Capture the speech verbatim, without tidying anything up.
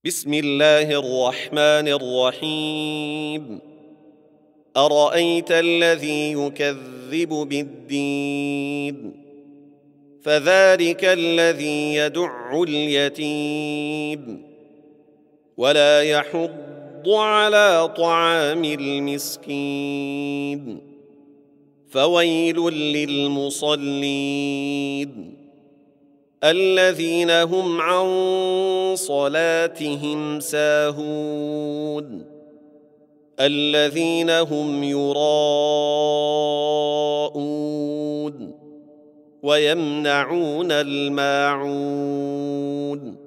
بسم الله الرحمن الرحيم. أرأيت الذي يكذب بالدين فذلك الذي يدع اليتيم ولا يحض على طعام المسكين فويل للمصلين الذين هم عن صلاتهم ساهون الذين هم يراءون ويمنعون الماعون